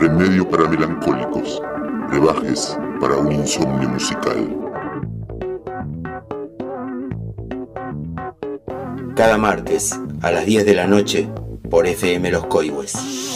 Remedio para melancólicos, brebajes para un insomnio musical. Cada martes a las 10 de la noche por FM Los Coihues.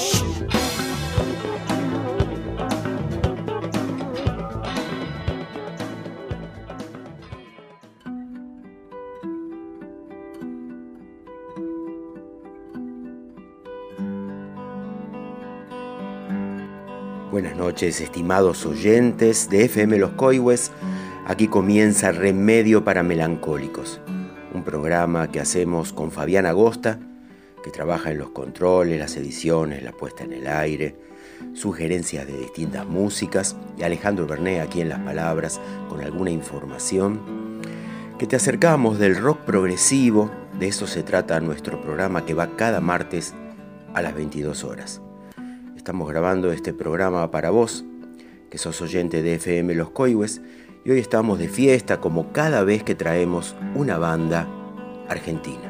Buenas noches, estimados oyentes de FM Los Coihues. Aquí comienza Remedio para Melancólicos, un programa que hacemos con Fabián Agosta, que trabaja en los controles, las ediciones, la puesta en el aire, sugerencias de distintas músicas, y Alejandro Bernet aquí en las palabras con alguna información, que te acercamos del rock progresivo. De eso se trata nuestro programa, que va cada martes a las 22 horas. Estamos grabando este programa para vos, que sos oyente de FM Los Coihues, y hoy estamos de fiesta como cada vez que traemos una banda argentina.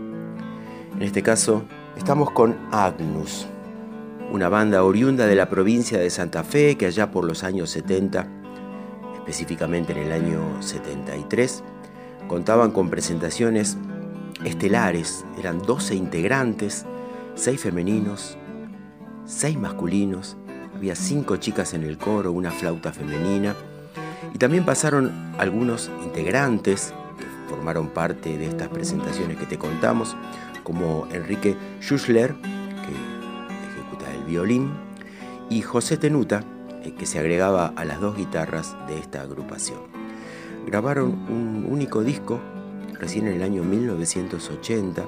En este caso, estamos con Agnus, una banda oriunda de la provincia de Santa Fe que allá por los años 70, específicamente en el año 73, contaban con presentaciones estelares. Eran 12 integrantes, 6 femeninos, 6 masculinos, había 5 chicas en el coro, una flauta femenina, y también pasaron algunos integrantes que formaron parte de estas presentaciones que te contamos, como Enrique Schussler, que ejecuta el violín, y José Tenuta, que se agregaba a las 2 guitarras de esta agrupación. Grabaron un único disco recién en el año 1980,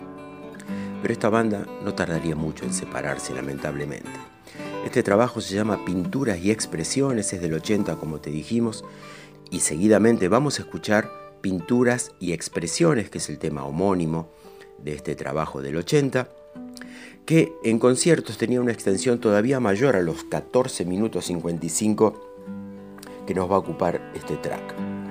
pero esta banda no tardaría mucho en separarse, lamentablemente. Este trabajo se llama Pinturas y Expresiones, es del 80, como te dijimos, y seguidamente vamos a escuchar Pinturas y Expresiones, que es el tema homónimo de este trabajo del 80, que en conciertos tenía una extensión todavía mayor a los 14 minutos 55 que nos va a ocupar este track.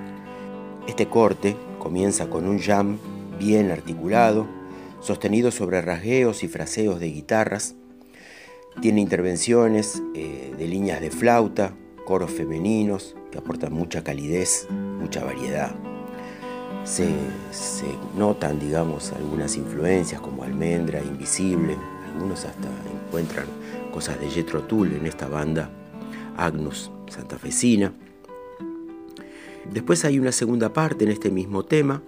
Este corte comienza con un jam bien articulado, sostenido sobre rasgueos y fraseos de guitarras. Tiene intervenciones de líneas de flauta, coros femeninos que aportan mucha calidez, mucha variedad. Se notan, digamos, algunas influencias como Almendra, Invisible. Algunos hasta encuentran cosas de Jethro Tull en esta banda Agnus santafesina. Después hay una segunda parte en este mismo tema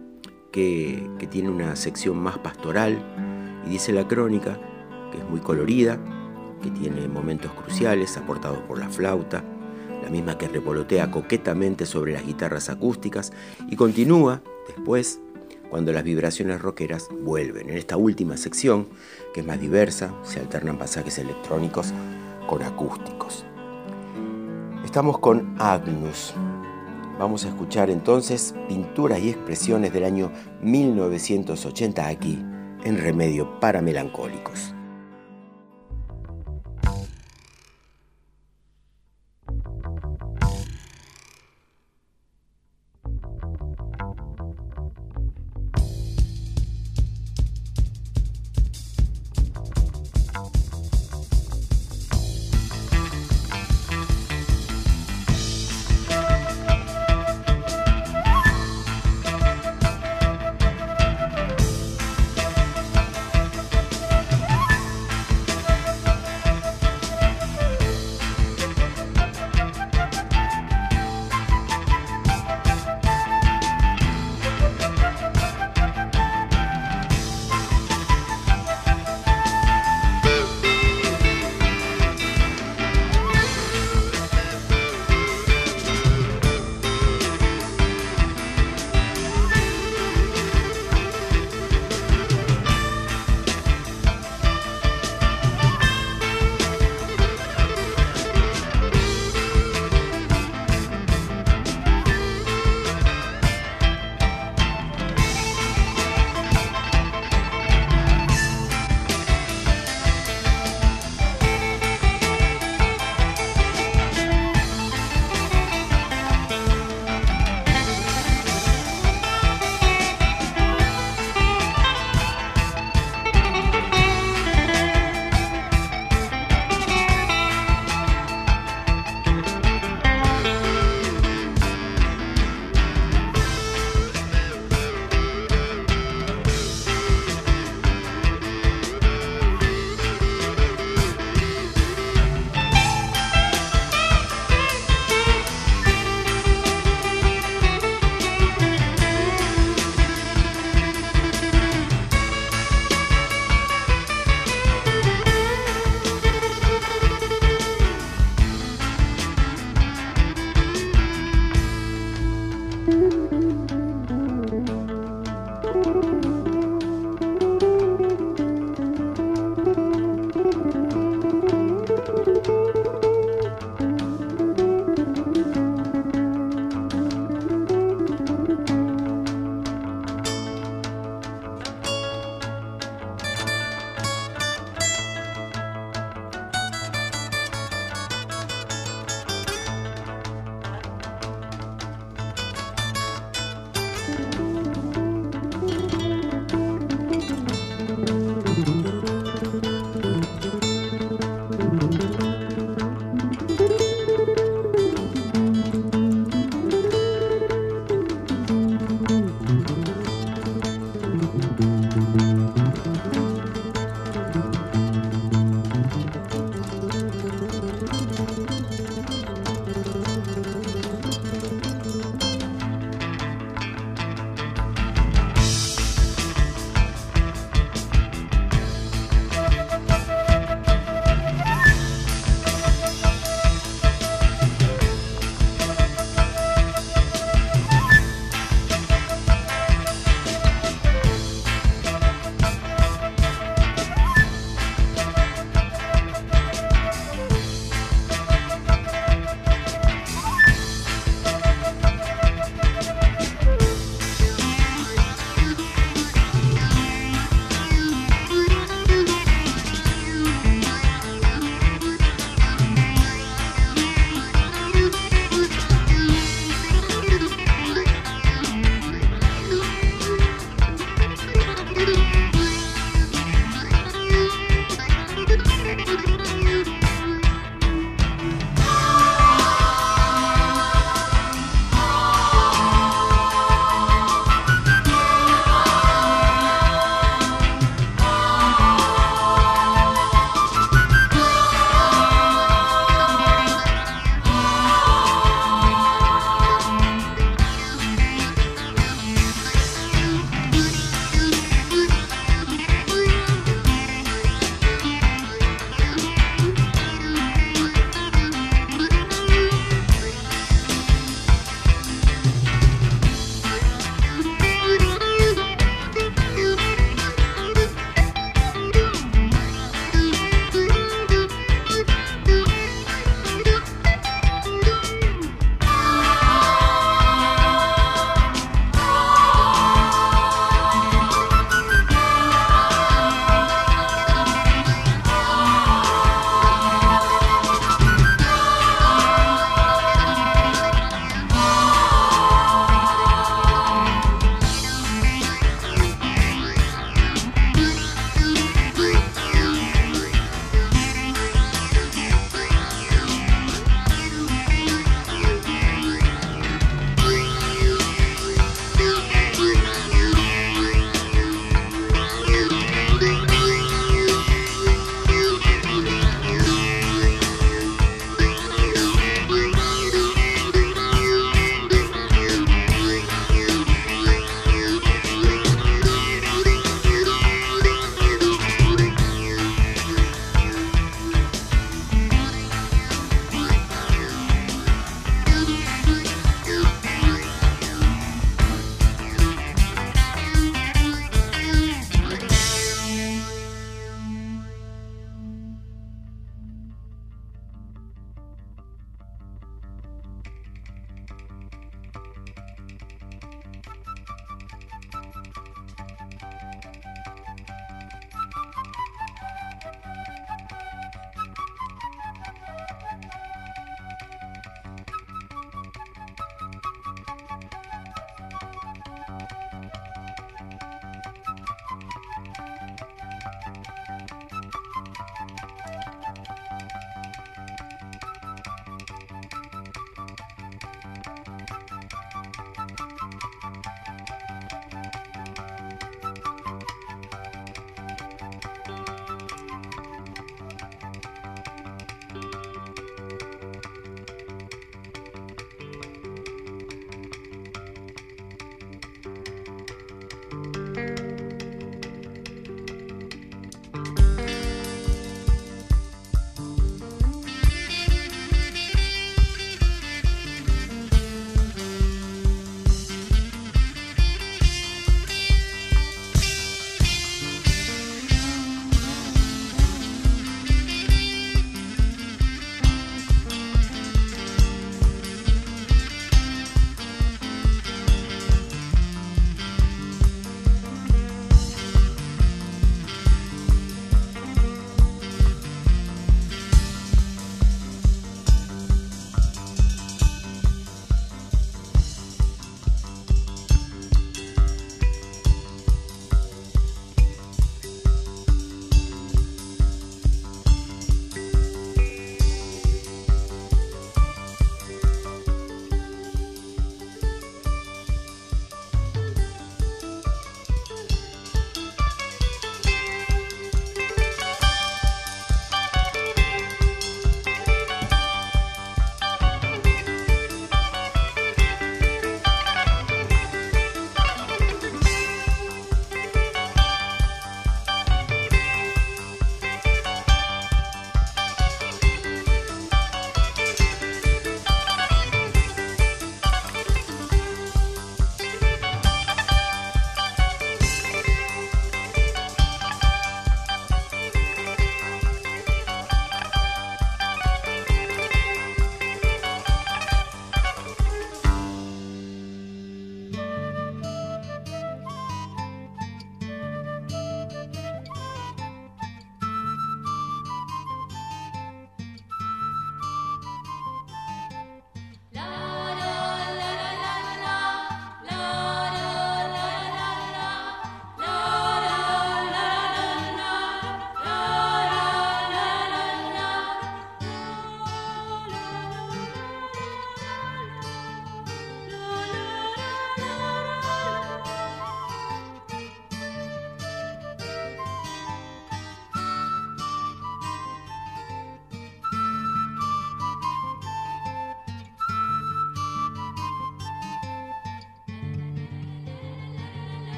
que tiene una sección más pastoral, y dice la crónica que es muy colorida, que tiene momentos cruciales aportados por la flauta, la misma que revolotea coquetamente sobre las guitarras acústicas, y continúa después cuando las vibraciones rockeras vuelven. En esta última sección, que es más diversa, se alternan pasajes electrónicos con acústicos. Estamos con Agnus. Vamos a escuchar entonces Pinturas y Expresiones del año 1980 aquí en Remedio para Melancólicos.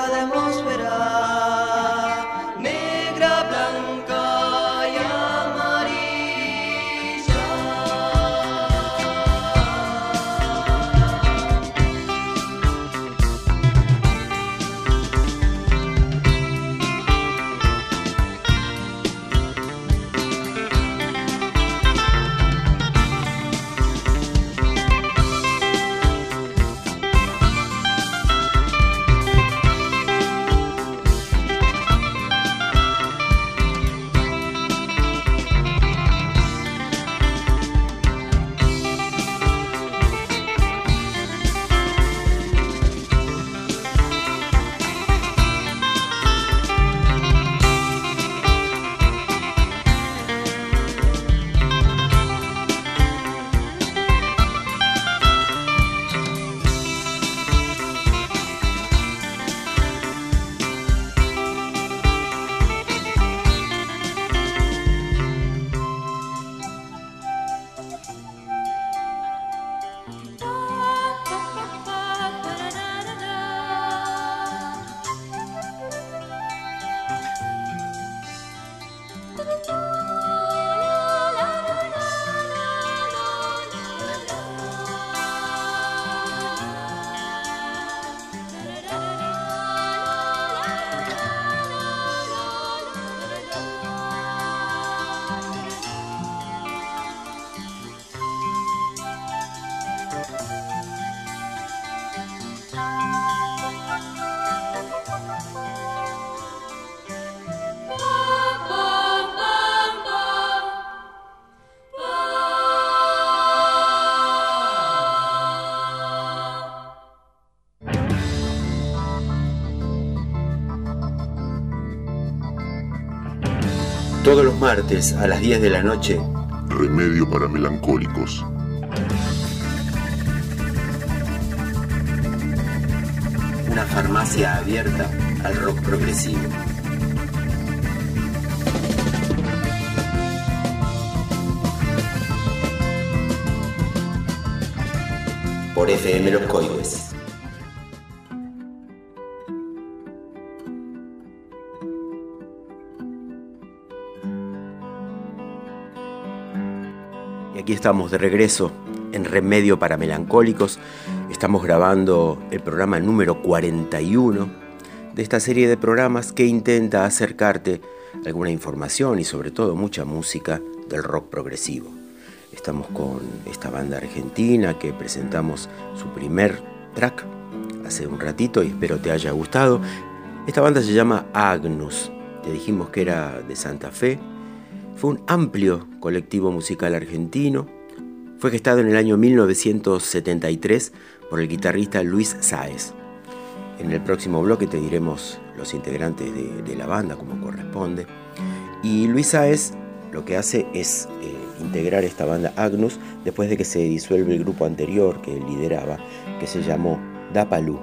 de atmósfera, negra, blanca y amarilla. Todos los martes a las 10 de la noche, Remedio para melancólicos. una farmacia abierta al rock progresivo. Por FM Los Coihues. Y aquí estamos de regreso en Remedio para Melancólicos. Estamos grabando el programa número 41 de esta serie de programas que intenta acercarte a alguna información y sobre todo mucha música del rock progresivo. Estamos con esta banda argentina que presentamos su primer track hace un ratito y espero te haya gustado. Esta banda se llama Agnus. Te dijimos que era de Santa Fe. Fue un amplio colectivo musical argentino. Fue gestado en el año 1973 por el guitarrista Luis Sáez. En el próximo bloque te diremos los integrantes de la banda como corresponde. Y Luis Sáez lo que hace es integrar esta banda Agnus después de que se disuelve el grupo anterior que lideraba, que se llamó Dapalú.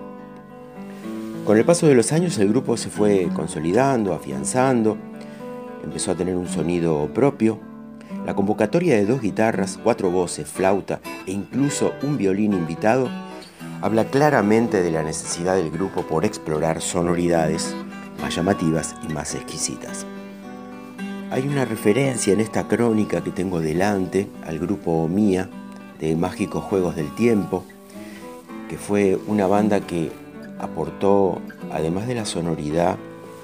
Con el paso de los años el grupo se fue consolidando, afianzando, empezó a tener un sonido propio. La convocatoria de 2 guitarras, 4 voces, flauta e incluso un violín invitado habla claramente de la necesidad del grupo por explorar sonoridades más llamativas y más exquisitas. Hay una referencia en esta crónica que tengo delante al grupo Mía de Mágicos Juegos del Tiempo, que fue una banda que aportó, además de la sonoridad,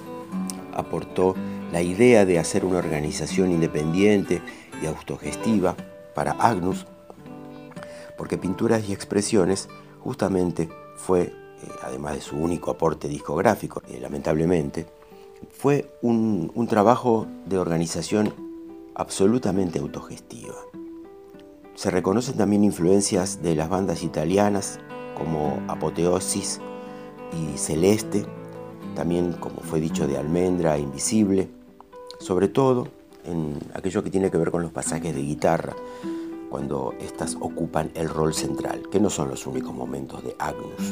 aportó la idea de hacer una organización independiente y autogestiva para Agnus, porque Pinturas y Expresiones justamente fue, además de su único aporte discográfico, lamentablemente, fue un trabajo de organización absolutamente autogestiva. Se reconocen también influencias de las bandas italianas como Apoteosis y Celeste, también, como fue dicho, de Almendra e Invisible, sobre todo en aquello que tiene que ver con los pasajes de guitarra, cuando éstas ocupan el rol central, que no son los únicos momentos de Agnus.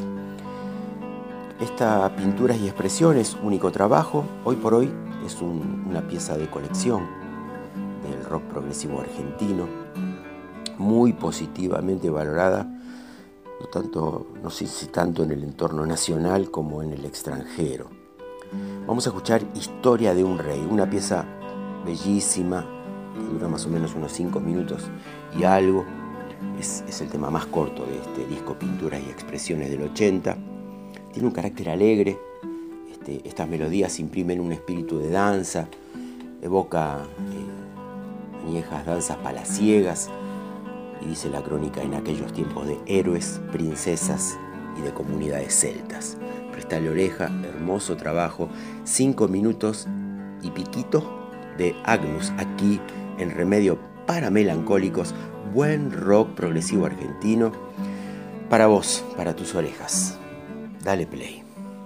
Esta Pinturas y Expresiones, único trabajo, hoy por hoy es una pieza de colección del rock progresivo argentino, muy positivamente valorada no sé si tanto en el entorno nacional como en el extranjero. Vamos a escuchar Historia de un Rey, una pieza bellísima que dura más o menos unos 5 minutos y algo. Es el tema más corto de este disco Pinturas y Expresiones del 80. Tiene un carácter alegre. Estas melodías imprimen un espíritu de danza, evoca añejas danzas palaciegas, y dice la crónica, en aquellos tiempos de héroes, princesas y de comunidades celtas. Prestale oreja, hermoso trabajo, 5 minutos y piquito de Agnus, aquí en Remedio para Melancólicos, buen rock progresivo argentino, para vos, para tus orejas. Dale play.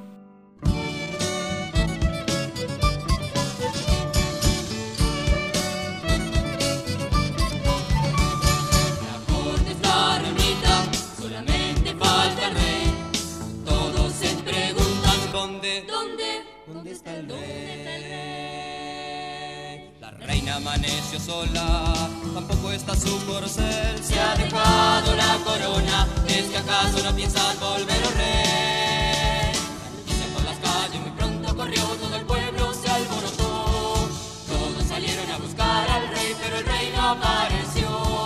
Amaneció sola, tampoco está su corcel. Se ha dejado la corona, ¿es que acaso no piensas volver, oh rey? La noticia por las calles muy pronto corrió, todo el pueblo se alborotó. Todos salieron a buscar al rey, pero el rey no apareció.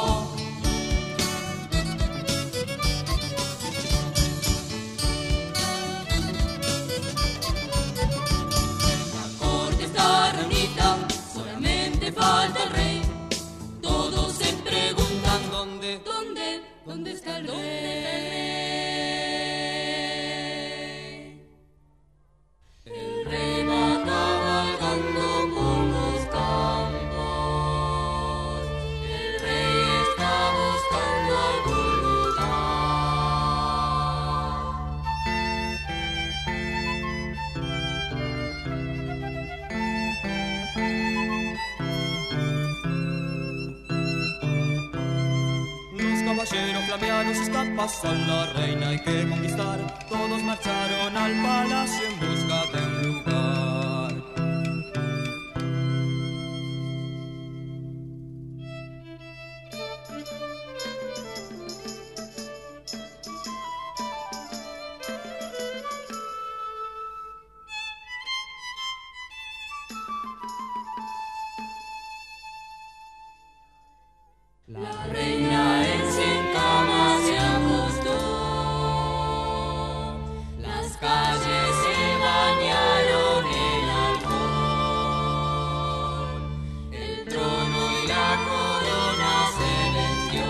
La corte está reunida, falta el rey, todos se preguntan ¿dónde está el rey? El rey va cabalgando por los campos, el rey está buscando algún lugar. Caballeros flameados escapas a la reina hay que conquistar. Todos marcharon al palacio en busca de un lugar. La reina en sin cama se acostó, las calles se bañaron en alcohol, el trono y la corona se vendió,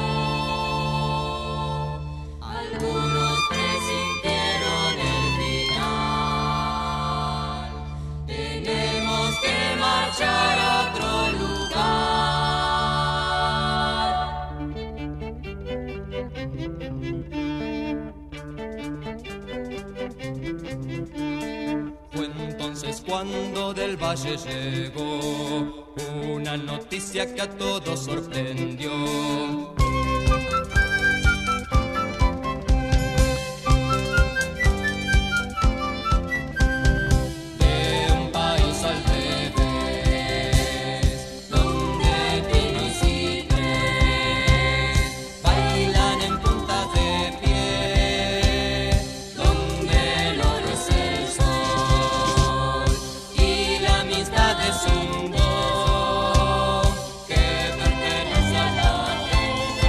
algunos presintieron el final, tenemos que marchar a otro lugar. Cuando del valle llegó una noticia que a todos sorprendió. Es un don que pertenece a la reina.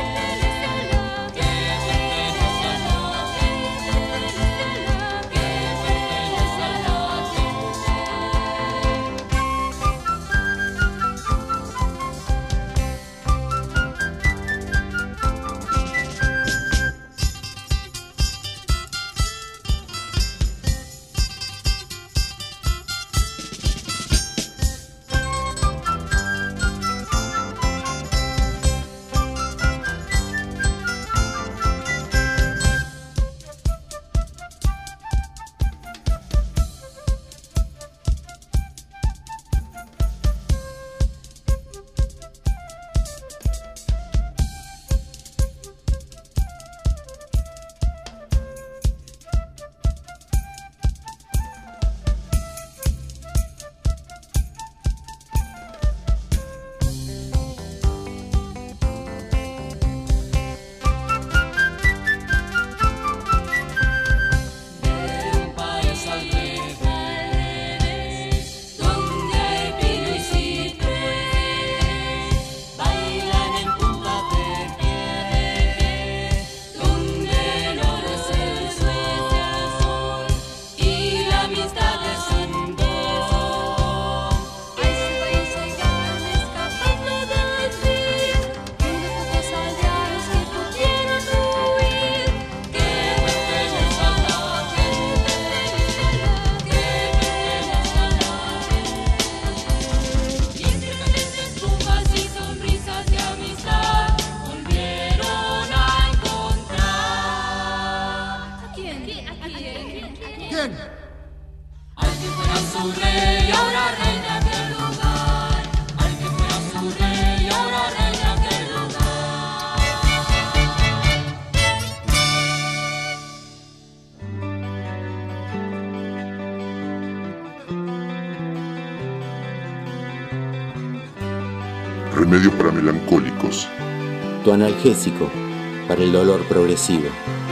remedio para melancólicos. Tu analgésico para el dolor progresivo.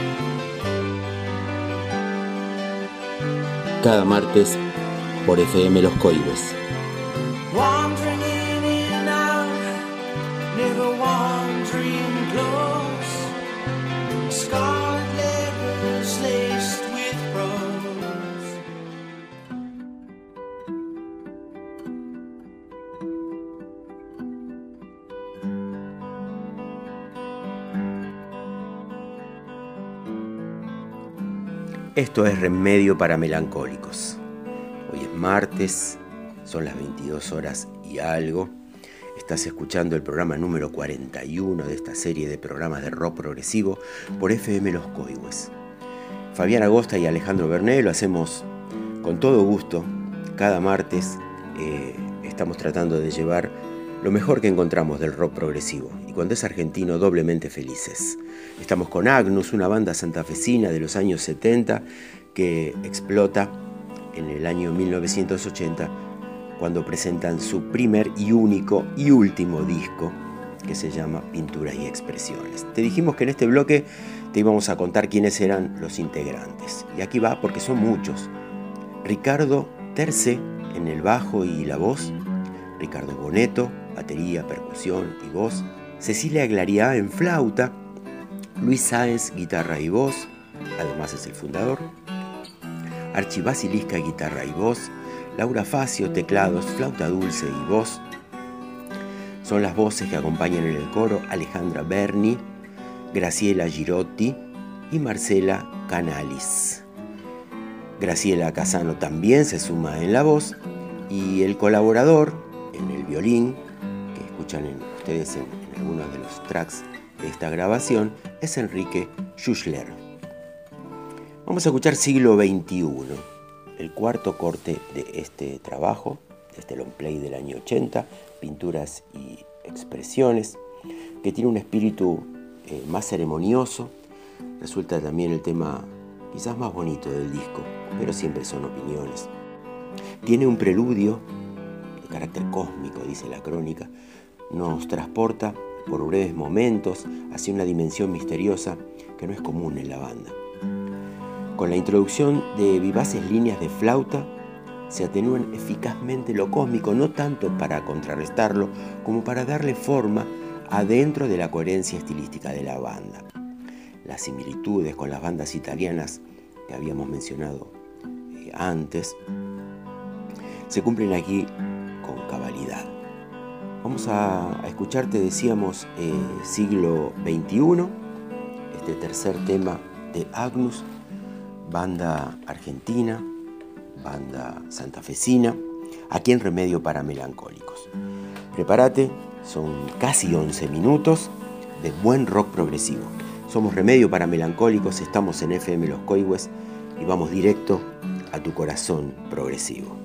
Cada martes por FM Los Coihues. Wandering in and out, never wandering close. Scarlet letters laced with rose. Esto es Remedio para Melancólicos. Hoy es martes, son las 22 horas y algo. Estás escuchando el programa número 41 de esta serie de programas de rock progresivo por FM Los Coihues. Fabián Agosta y Alejandro Bernet lo hacemos con todo gusto. Cada martes estamos tratando de llevar lo mejor que encontramos del rock progresivo. Y cuando es argentino, doblemente felices. Estamos con Agnus, una banda santafesina de los años 70 que explota en el año 1980 cuando presentan su primer y único y último disco que se llama Pinturas y Expresiones. Te dijimos que en este bloque te íbamos a contar quiénes eran los integrantes. Y aquí va porque son muchos. Ricardo Terce en el bajo y la voz, Ricardo Boneto, batería, percusión y voz, Cecilia Glariá en flauta, Luis Sáenz, guitarra y voz, además es el fundador, Archi Basilisca, guitarra y voz, Laura Facio, teclados, flauta dulce y voz. Son las voces que acompañan en el coro Alejandra Berni, Graciela Girotti y Marcela Canalis. Graciela Casano también se suma en la voz y el colaborador en el violín, que escuchan ustedes en algunos de los tracks de esta grabación, es Enrique Schuschler. Vamos a escuchar Siglo XXI, el cuarto corte de este trabajo, de este long play del año 80, Pinturas y Expresiones, que tiene un espíritu más ceremonioso. Resulta también el tema quizás más bonito del disco, pero siempre son opiniones. Tiene un preludio de carácter cósmico, dice la crónica, nos transporta por breves momentos hacia una dimensión misteriosa que no es común en la banda. Con la introducción de vivaces líneas de flauta se atenúan eficazmente lo cósmico, no tanto para contrarrestarlo como para darle forma adentro de la coherencia estilística de la banda. Las similitudes con las bandas italianas que habíamos mencionado antes se cumplen aquí con cabalidad. Vamos a escucharte, decíamos, Siglo XXI, este tercer tema de Agnus, banda argentina, banda santafesina, aquí en Remedio para Melancólicos. Prepárate, son casi 11 minutos de buen rock progresivo. Somos Remedio para Melancólicos, estamos en FM Los Coihues y vamos directo a tu corazón progresivo.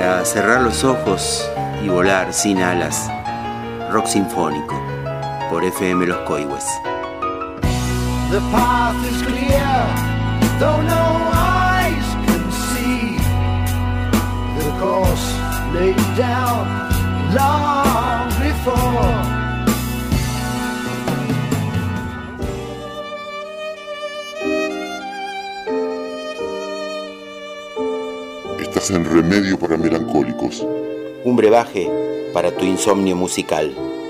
Para cerrar los ojos y volar sin alas, rock sinfónico por FM Los Coihues. The path is clear, though no eyes can see. The course laid down long before. Estás en Remedio para Melancólicos. Un brebaje para tu insomnio musical.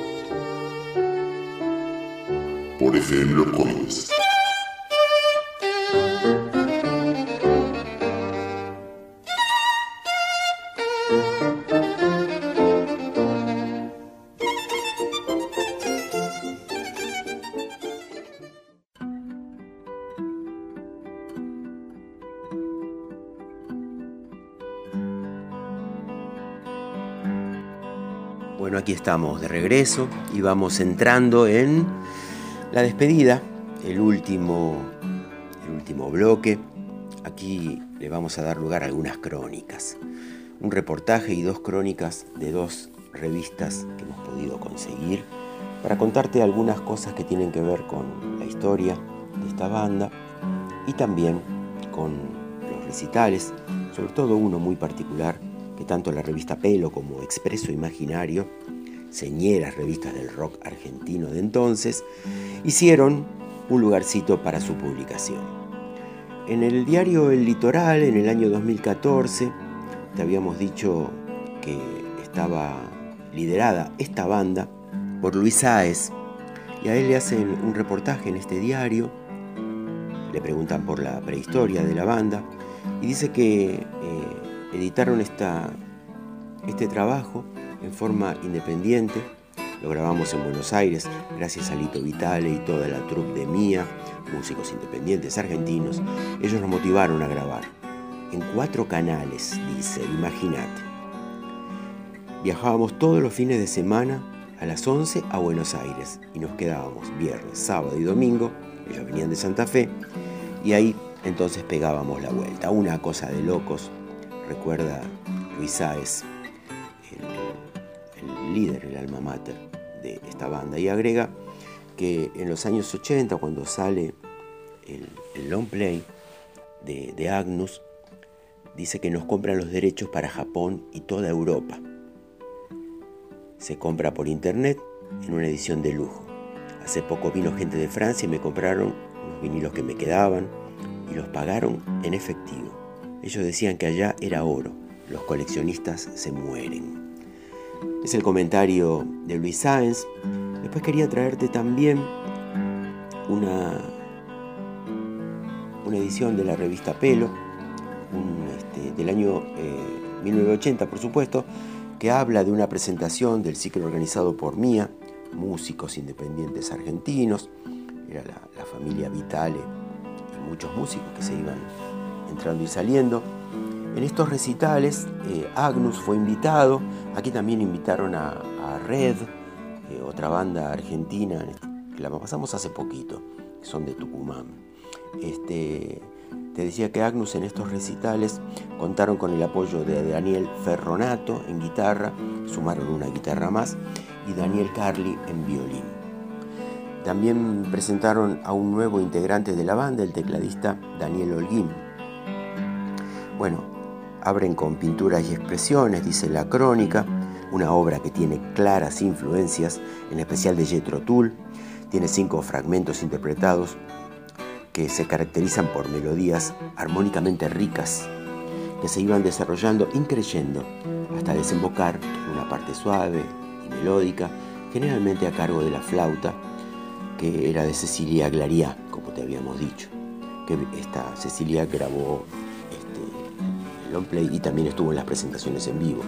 Por FM Los Coihues. Bueno, aquí estamos de regreso y vamos entrando en la despedida, el último bloque. Aquí le vamos a dar lugar a algunas crónicas. Un reportaje y 2 crónicas de 2 revistas que hemos podido conseguir para contarte algunas cosas que tienen que ver con la historia de esta banda y también con los recitales, sobre todo uno muy particular que tanto la revista Pelo como Expreso Imaginario, señeras revistas del rock argentino de entonces, hicieron un lugarcito para su publicación. En el diario El Litoral, en el año 2014, te habíamos dicho que estaba liderada esta banda por Luis Sáez, y a él le hacen un reportaje en este diario, le preguntan por la prehistoria de la banda, y dice que editaron este trabajo en forma independiente. Lo grabamos en Buenos Aires gracias a Lito Vitale y toda la troupe de Mía, músicos independientes argentinos. Ellos nos motivaron a grabar en 4 canales, dice, imagínate. Viajábamos todos los fines de semana a las 11 a Buenos Aires y nos quedábamos viernes, sábado y domingo. Ellos venían de Santa Fe y ahí entonces pegábamos la vuelta. Una cosa de locos, recuerda Luis Sáez, el líder, el alma mater de esta banda, y agrega que en los años 80, cuando sale el long play de Agnus, dice que nos compran los derechos para Japón y toda Europa. Se compra por internet en una edición de lujo. Hace poco vino gente de Francia y me compraron unos vinilos que me quedaban y los pagaron en efectivo. Ellos decían que allá era oro, los coleccionistas se mueren. Es el comentario de Luis Sáenz. Después quería traerte también una edición de la revista Pelo, del año 1980, por supuesto, que habla de una presentación del ciclo organizado por Mía, músicos independientes argentinos. Era la familia Vitale y muchos músicos que se iban entrando y saliendo. En estos recitales, Agnus fue invitado. Aquí también invitaron a Red, otra banda argentina, que la pasamos hace poquito, que son de Tucumán. Te decía que Agnus en estos recitales contaron con el apoyo de Daniel Ferronato en guitarra, sumaron una guitarra más, y Daniel Carli en violín. También presentaron a un nuevo integrante de la banda, el tecladista Daniel Holguín. Bueno, abren con Pinturas y Expresiones, dice la crónica, una obra que tiene claras influencias, en especial de Jethro Tull. Tiene 5 fragmentos interpretados que se caracterizan por melodías armónicamente ricas, que se iban desarrollando increyendo hasta desembocar en una parte suave y melódica, generalmente a cargo de la flauta, que era de Cecilia Glariá, como te habíamos dicho, que esta Cecilia grabó el long play y también estuvo en las presentaciones en vivo.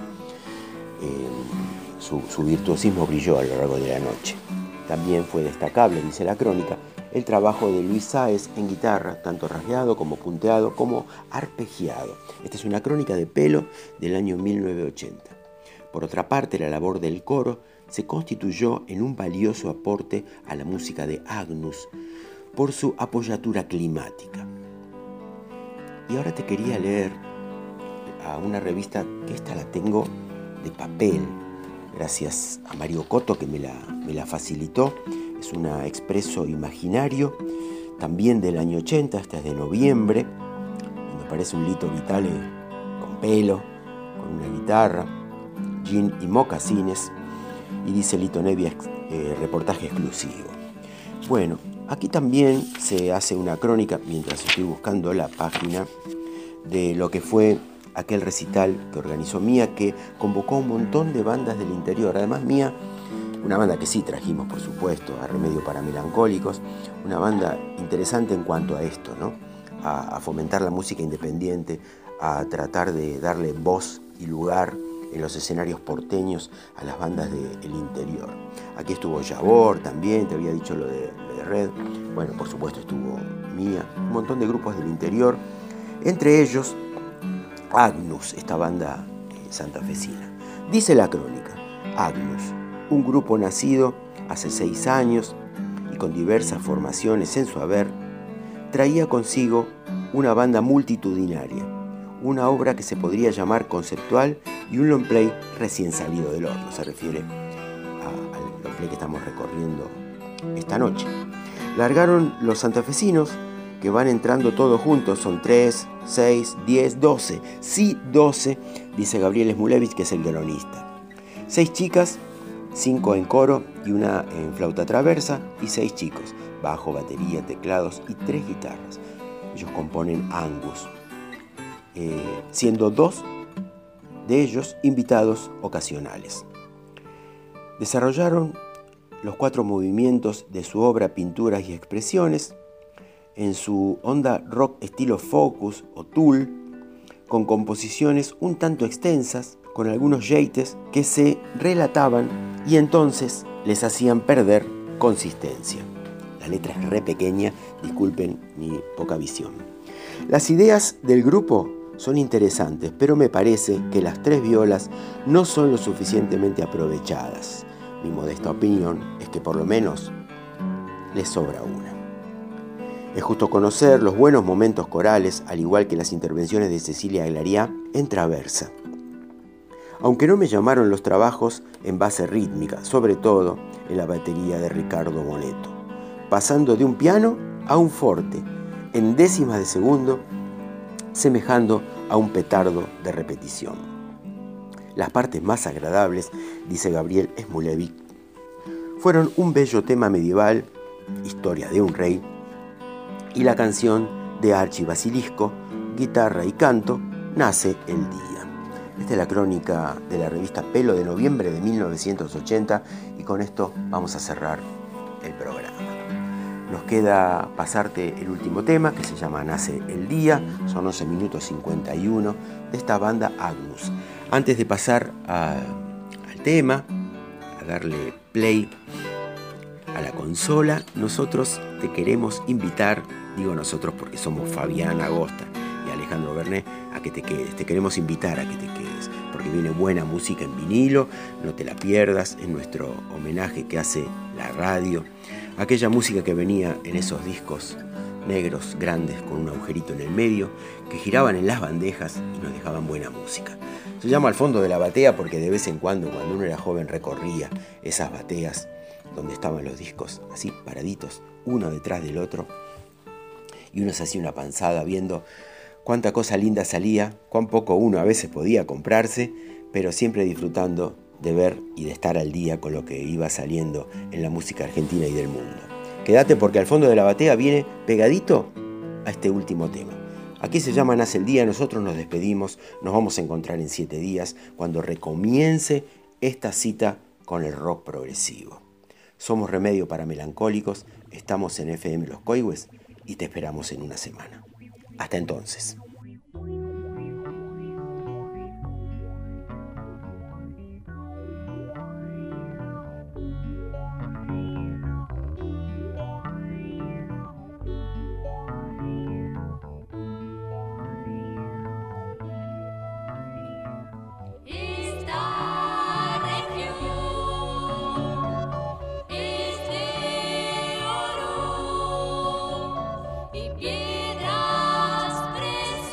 Su virtuosismo brilló a lo largo de la noche. También fue destacable, dice la crónica, el trabajo de Luis Sáez en guitarra, tanto rasgueado como punteado como arpegiado. Esta es una crónica de Pelo del año 1980. Por otra parte, la labor del coro se constituyó en un valioso aporte a la música de Agnus por su apoyatura climática. Y ahora te quería leer a una revista que esta la tengo de papel, gracias a Mario Cotto que me la facilitó. Es una Expreso Imaginario, también del año 80, esta es de noviembre. Me parece un Lito Vitale con pelo, con una guitarra, jean y mocasines, y dice Lito Nevia, reportaje exclusivo. Bueno, aquí también se hace una crónica, mientras estoy buscando la página, de lo que fue aquel recital que organizó Mía, que convocó un montón de bandas del interior. Además, Mía, una banda que sí trajimos, por supuesto, a Remedio para Melancólicos, una banda interesante en cuanto a esto, ¿no? A fomentar la música independiente, a tratar de darle voz y lugar en los escenarios porteños a las bandas del interior. Aquí estuvo Yabor también, te había dicho lo de Red. Bueno, por supuesto estuvo Mía, un montón de grupos del interior, entre ellos Agnus, esta banda santafesina. Dice la crónica: Agnus, un grupo nacido hace 6 años y con diversas formaciones en su haber, traía consigo una banda multitudinaria, una obra que se podría llamar conceptual y un long play recién salido del horno. Se refiere al long play que estamos recorriendo esta noche. Largaron los santafesinos, que van entrando todos juntos, son 3, 6, 10, 12. Sí, 12, dice Gabriel Smulevich, que es el guionista. 6 chicas, 5 en coro y una en flauta traversa, y 6 chicos, bajo, batería, teclados y 3 guitarras. Ellos componen Angus, siendo 2 de ellos invitados ocasionales. Desarrollaron los 4 movimientos de su obra Pinturas y Expresiones en su onda rock estilo Focus o Tool, con composiciones un tanto extensas, con algunos jeites que se relataban y entonces les hacían perder consistencia. La letra es re pequeña, disculpen mi poca visión. Las ideas del grupo son interesantes, pero me parece que las 3 violas no son lo suficientemente aprovechadas. Mi modesta opinión es que por lo menos les sobra una. Es justo conocer los buenos momentos corales, al igual que las intervenciones de Cecilia Aglariá en Traversa. Aunque no me llamaron los trabajos en base rítmica, sobre todo en la batería de Ricardo Boneto, pasando de un piano a un forte, en décimas de segundo, semejando a un petardo de repetición. Las partes más agradables, dice Gabriel Smulevich, fueron un bello tema medieval, Historia de un rey, y la canción de Archi Basilisco, guitarra y canto, Nace el día. Esta es la crónica de la revista Pelo de noviembre de 1980, y con esto vamos a cerrar el programa. Nos queda pasarte el último tema, que se llama Nace el día. Son 11 minutos 51 de esta banda Agnus. Antes de pasar al tema, a darle play a la consola, nosotros te queremos invitar, digo nosotros porque somos Fabián Agosta y Alejandro Bernet, a que te quedes. Te queremos invitar a que te quedes, porque viene buena música en vinilo, no te la pierdas, es nuestro homenaje que hace la radio, aquella música que venía en esos discos negros grandes con un agujerito en el medio, que giraban en las bandejas y nos dejaban buena música. Se llama Al fondo de la batea porque de vez en cuando uno era joven, recorría esas bateas donde estaban los discos así paraditos, uno detrás del otro, y uno se hacía una panzada viendo cuánta cosa linda salía, cuán poco uno a veces podía comprarse, pero siempre disfrutando de ver y de estar al día con lo que iba saliendo en la música argentina y del mundo. Quédate porque Al fondo de la batea viene pegadito a este último tema. Aquí se llama Nace el día, nosotros nos despedimos, nos vamos a encontrar en 7 días cuando recomience esta cita con el rock progresivo. Somos Remedio para Melancólicos, estamos en FM Los Coihues y te esperamos en una semana. Hasta entonces. Piedras preciosas.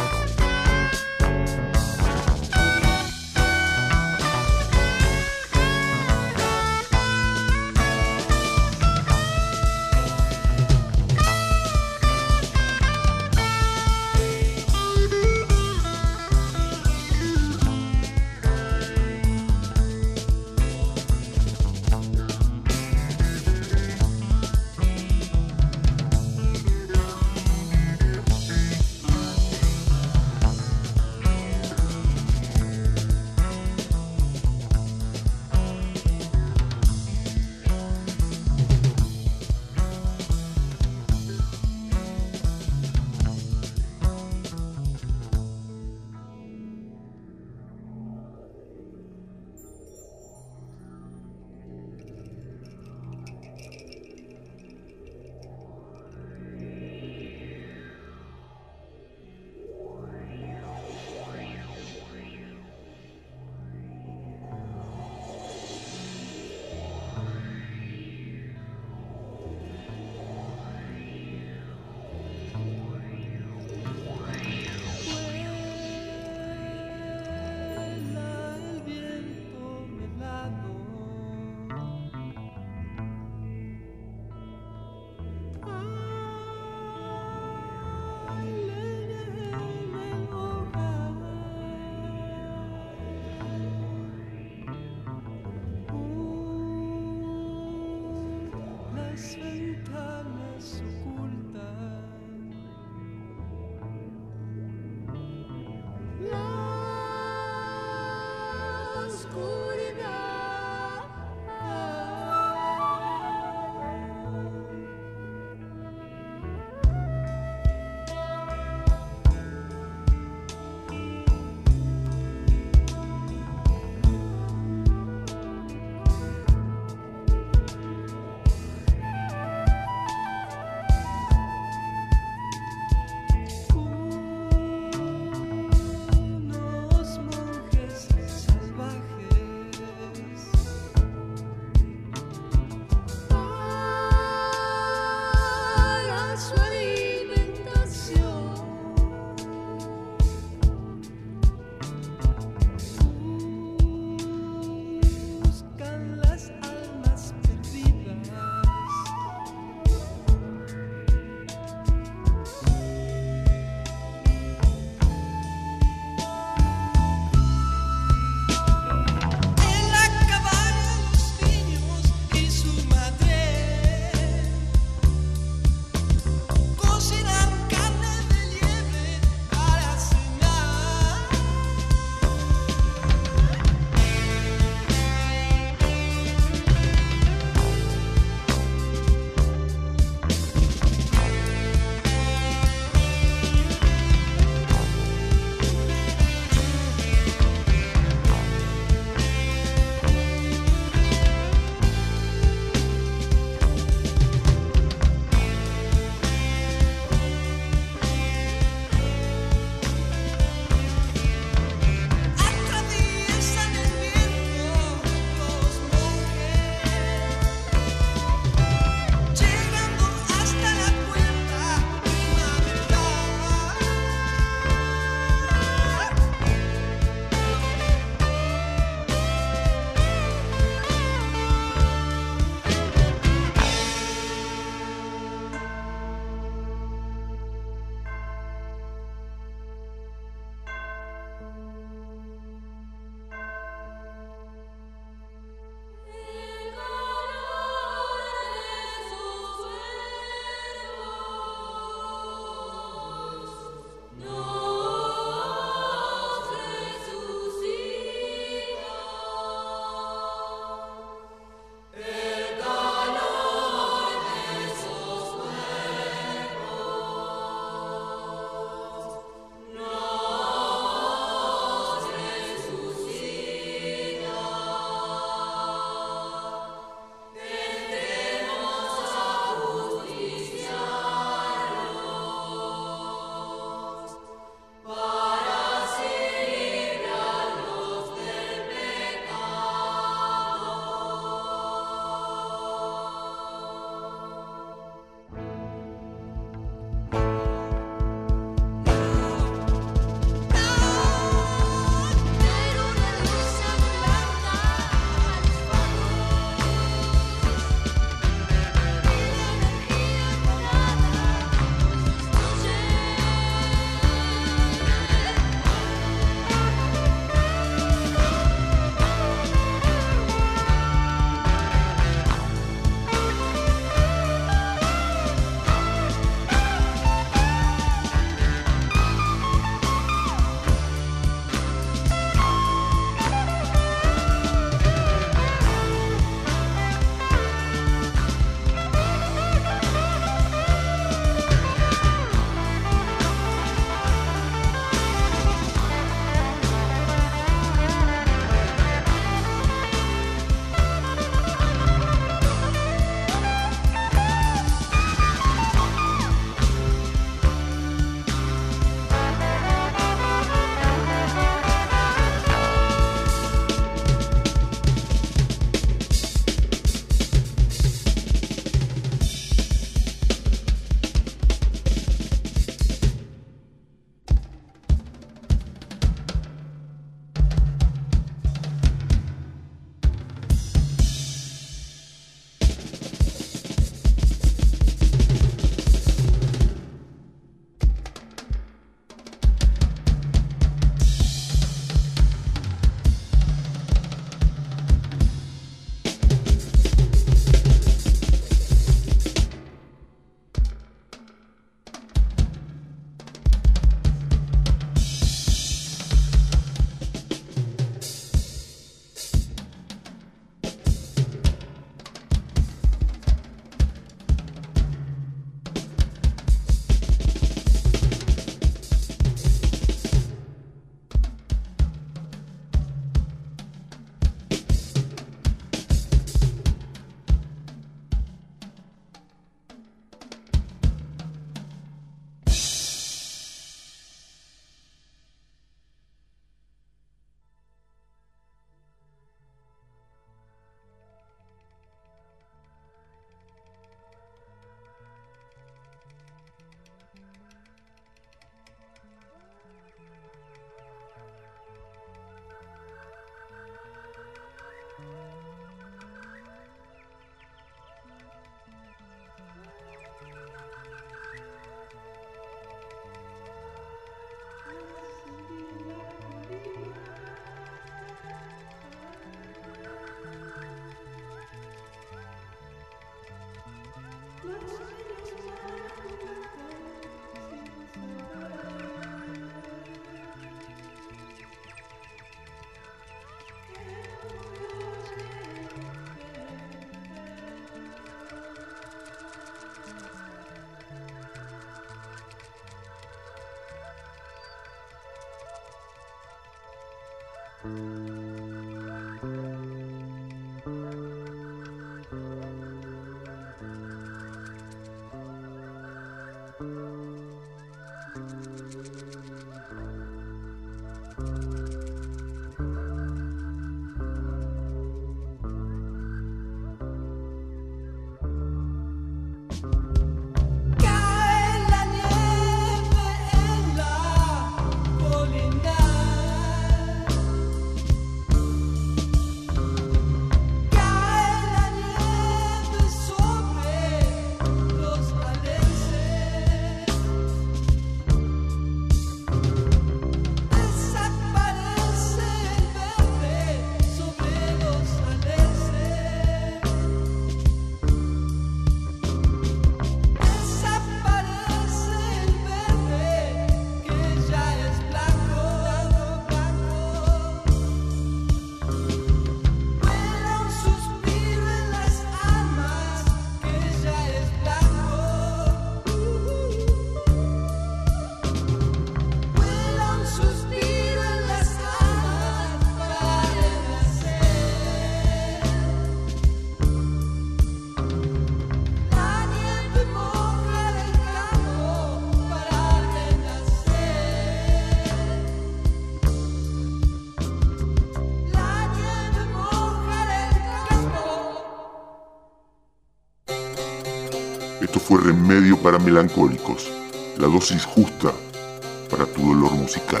Esto fue Remedio para Melancólicos, la dosis justa para tu dolor musical.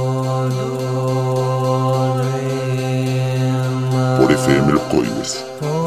Por FM Los Coihues.